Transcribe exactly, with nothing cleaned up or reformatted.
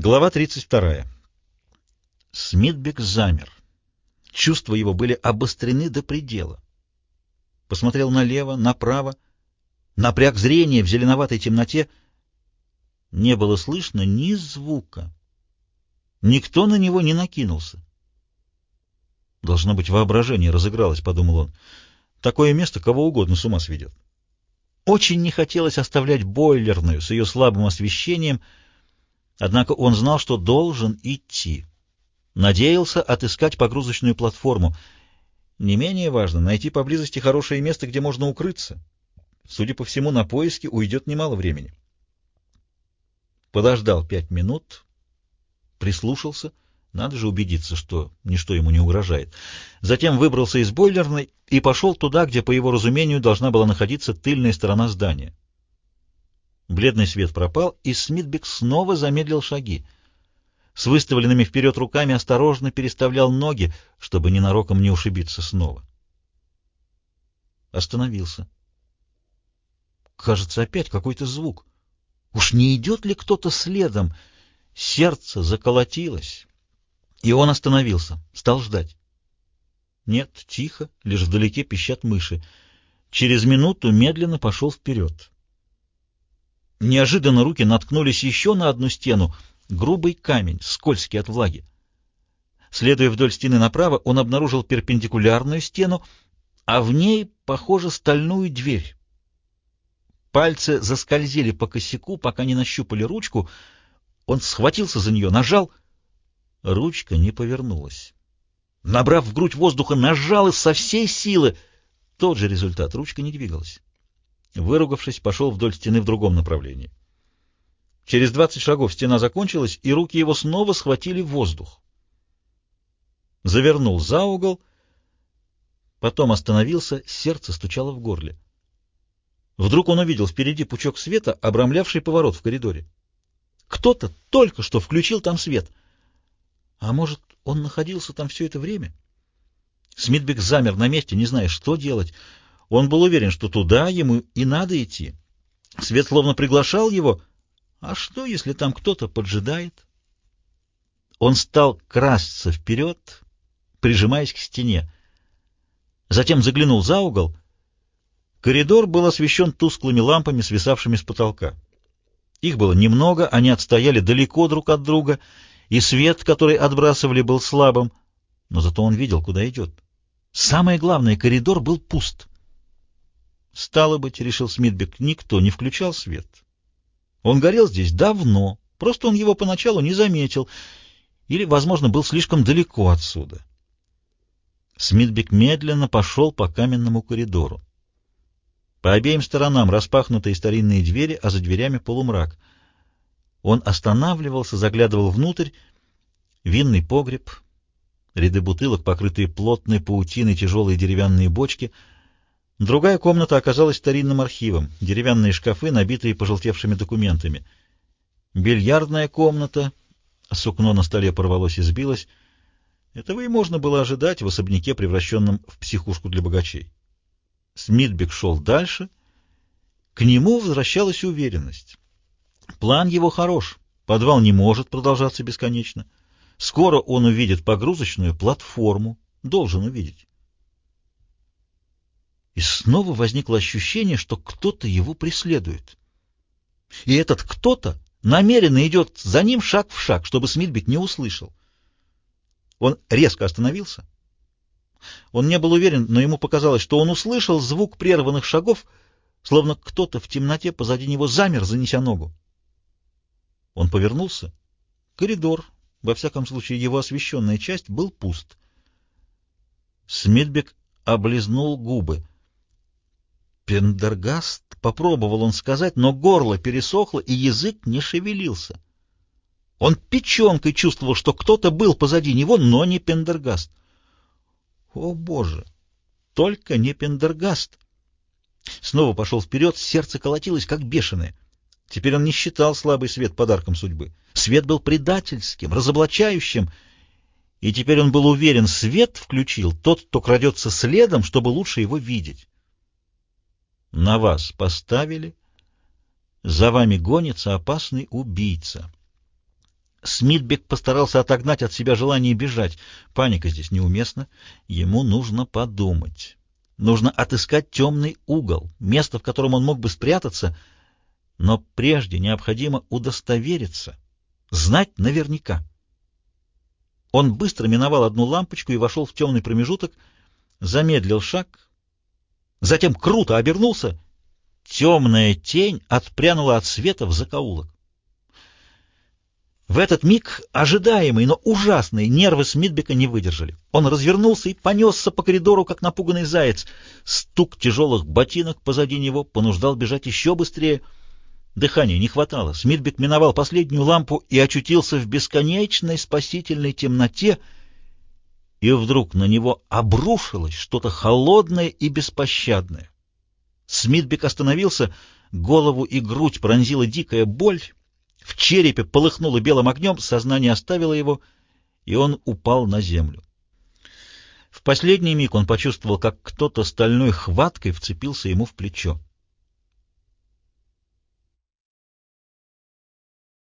Глава тридцать вторая. Смитбек замер. Чувства его были обострены до предела. Посмотрел налево, направо, напряг зрение в зеленоватой темноте. Не было слышно ни звука. Никто на него не накинулся. «Должно быть, воображение разыгралось», — подумал он. «Такое место кого угодно с ума сведет». Очень не хотелось оставлять бойлерную с ее слабым освещением, однако он знал, что должен идти. Надеялся отыскать погрузочную платформу. Не менее важно найти поблизости хорошее место, где можно укрыться. Судя по всему, на поиски уйдет немало времени. Подождал пять минут, прислушался. Надо же убедиться, что ничто ему не угрожает. Затем выбрался из бойлерной и пошел туда, где, по его разумению, должна была находиться тыльная сторона здания. Бледный свет пропал, и Смитбек снова замедлил шаги. С выставленными вперед руками осторожно переставлял ноги, чтобы ненароком не ушибиться снова. Остановился. Кажется, опять какой-то звук. Уж не идет ли кто-то следом? Сердце заколотилось, и он остановился, стал ждать. Нет, тихо, лишь вдалеке пищат мыши. Через минуту медленно пошел вперед. Неожиданно руки наткнулись еще на одну стену, грубый камень, скользкий от влаги. Следуя вдоль стены направо, он обнаружил перпендикулярную стену, а в ней, похоже, стальную дверь. Пальцы заскользили по косяку, пока не нащупали ручку. Он схватился за нее, нажал. Ручка не повернулась. Набрав в грудь воздуха, нажал и со всей силы. Тот же результат, ручка не двигалась. Выругавшись, пошел вдоль стены в другом направлении. Через двадцать шагов стена закончилась, и руки его снова схватили воздух. Завернул за угол, потом остановился, сердце стучало в горле. Вдруг он увидел впереди пучок света, обрамлявший поворот в коридоре. Кто-то только что включил там свет. А может, он находился там все это время? Смитбек замер на месте, не зная, что делать. Он был уверен, что туда ему и надо идти. Свет словно приглашал его. А что, если там кто-то поджидает? Он стал красться вперед, прижимаясь к стене. Затем заглянул за угол. Коридор был освещен тусклыми лампами, свисавшими с потолка. Их было немного, они отстояли далеко друг от друга, и свет, который отбрасывали, был слабым, но зато он видел, куда идет. Самое главное, коридор был пуст. Стало быть, решил Смитбек, никто не включал свет. Он горел здесь давно, просто он его поначалу не заметил, или, возможно, был слишком далеко отсюда. Смитбек медленно пошел по каменному коридору. По обеим сторонам распахнутые старинные двери, а за дверями полумрак. Он останавливался, заглядывал внутрь. Винный погреб, ряды бутылок, покрытые плотной паутиной тяжелые деревянные бочки. Другая комната оказалась старинным архивом, деревянные шкафы, набитые пожелтевшими документами. Бильярдная комната, сукно на столе порвалось и сбилось. Этого и можно было ожидать в особняке, превращенном в психушку для богачей. Смитбек шел дальше. К нему возвращалась уверенность. План его хорош. Подвал не может продолжаться бесконечно. Скоро он увидит погрузочную платформу. Должен увидеть. И снова возникло ощущение, что кто-то его преследует. И этот кто-то намеренно идет за ним шаг в шаг, чтобы Смитбек не услышал. Он резко остановился. Он не был уверен, но ему показалось, что он услышал звук прерванных шагов, словно кто-то в темноте позади него замер, занеся ногу. Он повернулся. Коридор, во всяком случае его освещенная часть, был пуст. Смитбек облизнул губы. «Пендергаст», — попробовал он сказать, но горло пересохло, и язык не шевелился. Он печенкой чувствовал, что кто-то был позади него, но не Пендергаст. О, Боже! Только не Пендергаст! Снова пошел вперед, сердце колотилось, как бешеное. Теперь он не считал слабый свет подарком судьбы. Свет был предательским, разоблачающим, и теперь он был уверен, свет включил тот, кто крадется следом, чтобы лучше его видеть. На вас поставили, за вами гонится опасный убийца. Смитбек постарался отогнать от себя желание бежать. Паника здесь неуместна. Ему нужно подумать. Нужно отыскать темный угол, место, в котором он мог бы спрятаться, но прежде необходимо удостовериться, знать наверняка. Он быстро миновал одну лампочку и вошел в темный промежуток, замедлил шаг, затем круто обернулся. Темная тень отпрянула от света в закоулок. В этот миг ожидаемые, но ужасные нервы Смитбека не выдержали. Он развернулся и понесся по коридору, как напуганный заяц. Стук тяжелых ботинок позади него понуждал бежать еще быстрее. Дыхания не хватало. Смитбек миновал последнюю лампу и очутился в бесконечной спасительной темноте, и вдруг на него обрушилось что-то холодное и беспощадное. Смитбек остановился, голову и грудь пронзила дикая боль, в черепе полыхнуло белым огнем, сознание оставило его, и он упал на землю. В последний миг он почувствовал, как кто-то стальной хваткой вцепился ему в плечо.